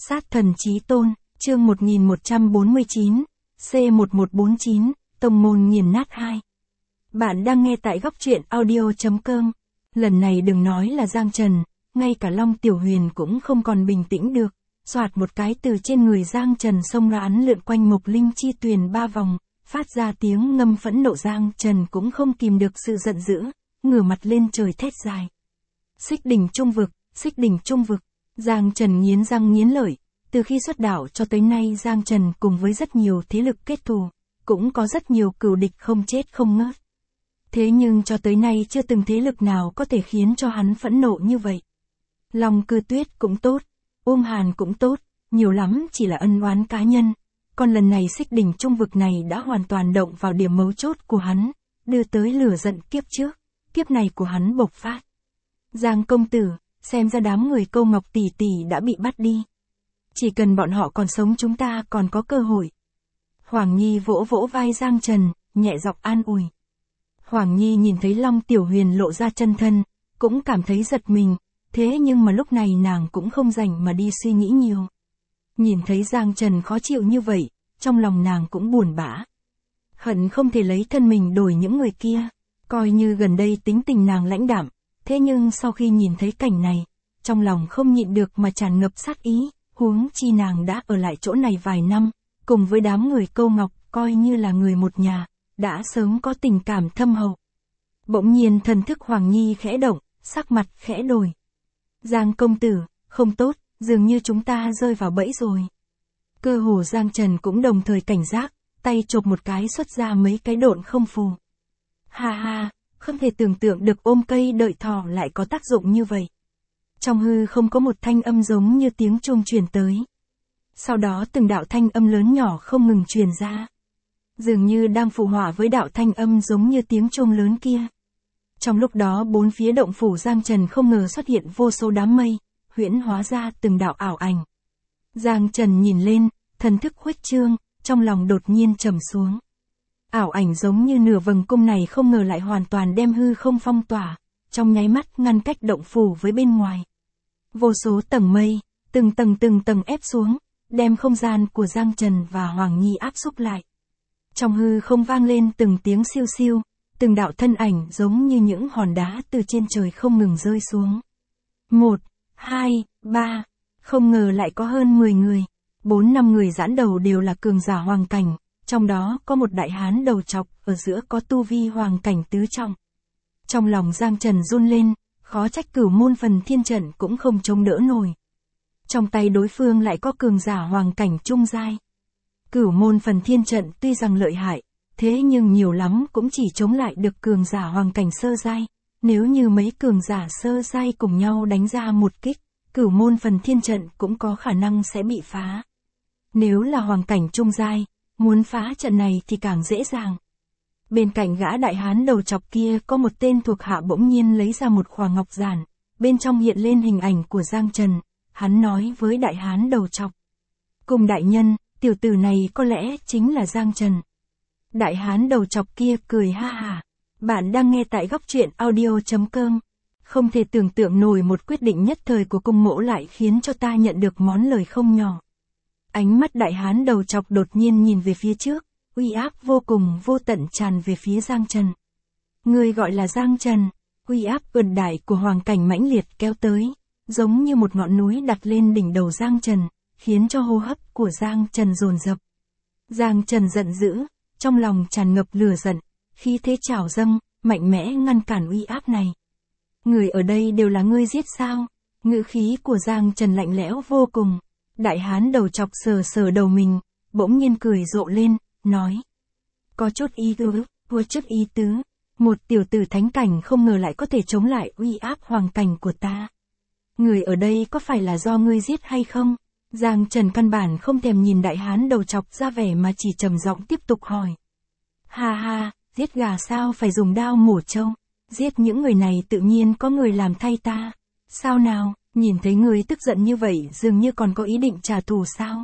Sát thần chí tôn, chương 1149, C1149, Tông môn nghiền nát 2. Bạn đang nghe tại góc truyện audio.com. Lần này đừng nói là Giang Trần, ngay cả Long Tiểu Huyền cũng không còn bình tĩnh được. Soạt một cái từ trên người Giang Trần xông ra ấn lượn quanh Mộc Linh Chi Tuyền 3 vòng, phát ra tiếng ngâm phẫn nộ. Giang Trần cũng không kìm được sự giận dữ, ngửa mặt lên trời thét dài. Xích đỉnh trung vực, xích đỉnh trung vực. Giang Trần nghiến răng nghiến lợi, từ khi xuất đạo cho tới nay Giang Trần cùng với rất nhiều thế lực kết thù, cũng có rất nhiều cừu địch không chết không ngớt. Thế nhưng cho tới nay chưa từng thế lực nào có thể khiến cho hắn phẫn nộ như vậy. Long Cư Tuyết cũng tốt, Uông Hàn cũng tốt, nhiều lắm chỉ là ân oán cá nhân. Còn lần này xích đỉnh trung vực này đã hoàn toàn động vào điểm mấu chốt của hắn, đưa tới lửa giận kiếp trước, kiếp này của hắn bộc phát. Giang công tử, xem ra đám người Câu Ngọc tỷ tỷ đã bị bắt đi. Chỉ cần bọn họ còn sống chúng ta còn có cơ hội. Hoàng Nhi vỗ vỗ vai Giang Trần, nhẹ giọng an ủi. Hoàng Nhi nhìn thấy Long Tiểu Huyền lộ ra chân thân, cũng cảm thấy giật mình, thế nhưng mà lúc này nàng cũng không rảnh mà đi suy nghĩ nhiều. Nhìn thấy Giang Trần khó chịu như vậy, trong lòng nàng cũng buồn bã. Hận không thể lấy thân mình đổi những người kia, coi như gần đây tính tình nàng lãnh đạm, thế nhưng sau khi nhìn thấy cảnh này, trong lòng không nhịn được mà tràn ngập sát ý, huống chi nàng đã ở lại chỗ này vài năm, cùng với đám người Câu Ngọc, coi như là người một nhà, đã sớm có tình cảm thâm hậu. Bỗng nhiên thần thức Hoàng Nhi khẽ động, sắc mặt khẽ đổi. Giang công tử, không tốt, dường như chúng ta rơi vào bẫy rồi. Cơ hồ Giang Trần cũng đồng thời cảnh giác, tay chộp một cái xuất ra mấy cái độn không phù. Ha ha, không thể tưởng tượng được ôm cây đợi thỏ lại có tác dụng như vậy. Trong hư không có một thanh âm giống như tiếng chuông truyền tới. Sau đó từng đạo thanh âm lớn nhỏ không ngừng truyền ra. Dường như đang phụ họa với đạo thanh âm giống như tiếng chuông lớn kia. Trong lúc đó bốn phía động phủ Giang Trần không ngờ xuất hiện vô số đám mây, huyễn hóa ra từng đạo ảo ảnh. Giang Trần nhìn lên, thần thức khuếch trương, trong lòng đột nhiên trầm xuống. Ảo ảnh giống như nửa vầng cung này không ngờ lại hoàn toàn đem hư không phong tỏa, trong nháy mắt ngăn cách động phủ với bên ngoài. Vô số tầng mây, từng tầng ép xuống, đem không gian của Giang Trần và Hoàng Nhi áp xúc lại. Trong hư không vang lên từng tiếng siêu siêu, từng đạo thân ảnh giống như những hòn đá từ trên trời không ngừng rơi xuống. 1, 2, 3, không ngờ lại có hơn 10 người, 4-5 người giãn đầu đều là cường giả hoàng cảnh, trong đó có một đại hán đầu trọc, ở giữa có tu vi hoàng cảnh tứ trọng. Trong lòng Giang Trần run lên, khó trách Cửu Môn Phần Thiên Trận cũng không chống đỡ nổi. Trong tay đối phương lại có cường giả hoàng cảnh trung giai. Cửu Môn Phần Thiên Trận tuy rằng lợi hại, thế nhưng nhiều lắm cũng chỉ chống lại được cường giả hoàng cảnh sơ giai. Nếu như mấy cường giả sơ giai cùng nhau đánh ra một kích, Cửu Môn Phần Thiên Trận cũng có khả năng sẽ bị phá. Nếu là hoàng cảnh trung giai, muốn phá trận này thì càng dễ dàng. Bên cạnh gã đại hán đầu chọc kia có một tên thuộc hạ bỗng nhiên lấy ra một khỏa ngọc giản, bên trong hiện lên hình ảnh của Giang Trần, hắn nói với đại hán đầu chọc. Cùng đại nhân, tiểu tử này có lẽ chính là Giang Trần. Đại hán đầu chọc kia cười ha hả. Bạn đang nghe tại góc truyện audio.com. Không thể tưởng tượng nổi một quyết định nhất thời của cung mỗ lại khiến cho ta nhận được món lời không nhỏ. Ánh mắt đại hán đầu chọc đột nhiên nhìn về phía trước, uy áp vô cùng vô tận tràn về phía Giang Trần. Người gọi là Giang Trần, uy áp ươn đại của hoàng cảnh mãnh liệt kéo tới, giống như một ngọn núi đặt lên đỉnh đầu Giang Trần, khiến cho hô hấp của Giang Trần dồn dập. Giang Trần giận dữ, trong lòng tràn ngập lửa giận, khí thế trào dâng, mạnh mẽ ngăn cản uy áp này. Người ở đây đều là ngươi giết sao? Ngữ khí của Giang Trần lạnh lẽo vô cùng. Đại hán đầu chọc sờ sờ đầu mình, bỗng nhiên cười rộ lên, nói. Có chút ý tứ, vua chức ý tứ. Một tiểu tử thánh cảnh không ngờ lại có thể chống lại uy áp hoàng cảnh của ta. Người ở đây có phải là do ngươi giết hay không? Giang Trần căn bản không thèm nhìn đại hán đầu chọc ra vẻ mà chỉ trầm giọng tiếp tục hỏi. Ha ha, giết gà sao phải dùng đao mổ trâu? Giết những người này tự nhiên có người làm thay ta. Sao nào, nhìn thấy người tức giận như vậy dường như còn có ý định trả thù sao?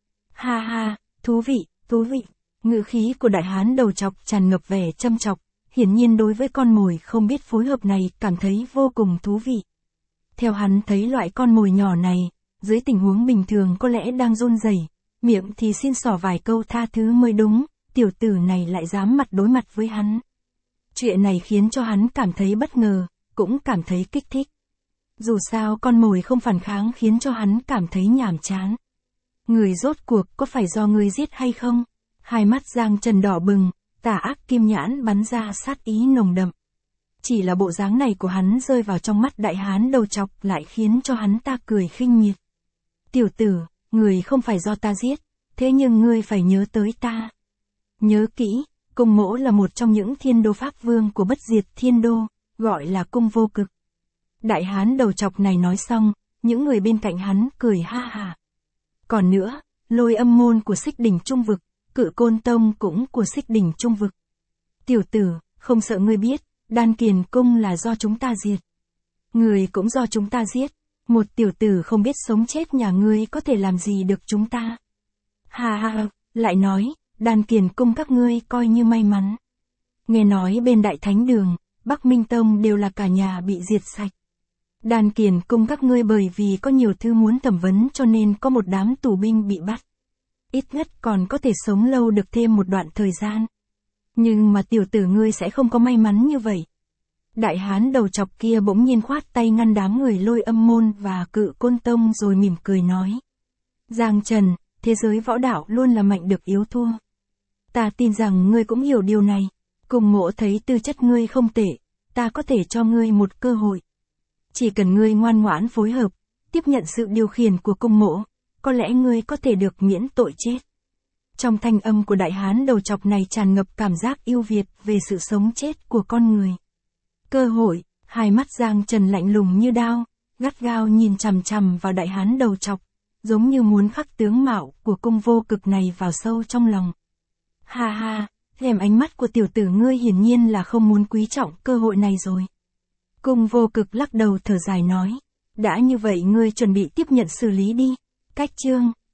Ha ha, thú vị, thú vị. Ngữ khí của đại hán đầu chọc tràn ngập vẻ châm chọc, hiển nhiên đối với con mồi không biết phối hợp này cảm thấy vô cùng thú vị. Theo hắn thấy loại con mồi nhỏ này, dưới tình huống bình thường có lẽ đang run rẩy, miệng thì xin xỏ vài câu tha thứ mới đúng, tiểu tử này lại dám mặt đối mặt với hắn. Chuyện này khiến cho hắn cảm thấy bất ngờ, cũng cảm thấy kích thích. Dù sao con mồi không phản kháng khiến cho hắn cảm thấy nhàm chán. Người rốt cuộc có phải do ngươi giết hay không? Hai mắt Giang Trần đỏ bừng, tà ác kim nhãn bắn ra sát ý nồng đậm. Chỉ là bộ dáng này của hắn rơi vào trong mắt đại hán đầu chọc lại khiến cho hắn ta cười khinh miệt. Tiểu tử, người không phải do ta giết, thế nhưng ngươi phải nhớ tới ta. Nhớ kỹ, Cung Mỗ là một trong những thiên đô pháp vương của bất diệt thiên đô, gọi là Cung Vô Cực. Đại hán đầu chọc này nói xong, những người bên cạnh hắn cười ha ha. Còn nữa, Lôi Âm môn của Xích Đỉnh Trung Vực, Cự Côn Tông cũng của Xích Đỉnh Trung Vực. Tiểu tử, không sợ ngươi biết, Đan Kiền Cung là do chúng ta diệt. Người cũng do chúng ta giết, một tiểu tử không biết sống chết nhà ngươi có thể làm gì được chúng ta. Ha ha, lại nói, Đan Kiền Cung các ngươi coi như may mắn. Nghe nói bên Đại Thánh Đường, Bắc Minh Tông đều là cả nhà bị diệt sạch. Đan Kiền Cung các ngươi bởi vì có nhiều thứ muốn thẩm vấn cho nên có một đám tù binh bị bắt. Ít nhất còn có thể sống lâu được thêm một đoạn thời gian. Nhưng mà tiểu tử ngươi sẽ không có may mắn như vậy. Đại hán đầu chọc kia bỗng nhiên khoát tay ngăn đám người Lôi Âm môn và Cự Côn Tông rồi mỉm cười nói. Giang Trần, thế giới võ đạo luôn là mạnh được yếu thua. Ta tin rằng ngươi cũng hiểu điều này. Cung Mỗ thấy tư chất ngươi không tệ, ta có thể cho ngươi một cơ hội. Chỉ cần ngươi ngoan ngoãn phối hợp, tiếp nhận sự điều khiển của Cung Mỗ, có lẽ ngươi có thể được miễn tội chết. Trong thanh âm của đại hán đầu chọc này tràn ngập cảm giác yêu Việt về sự sống chết của con người. Cơ hội, hai mắt Giang Trần lạnh lùng như đao, gắt gao nhìn chằm chằm vào đại hán đầu chọc, giống như muốn khắc tướng mạo của Cung Vô Cực này vào sâu trong lòng. Ha ha, thèm ánh mắt của tiểu tử ngươi hiển nhiên là không muốn quý trọng cơ hội này rồi. Cung Vô Cực lắc đầu thở dài nói, đã như vậy ngươi chuẩn bị tiếp nhận xử lý đi. Cách chương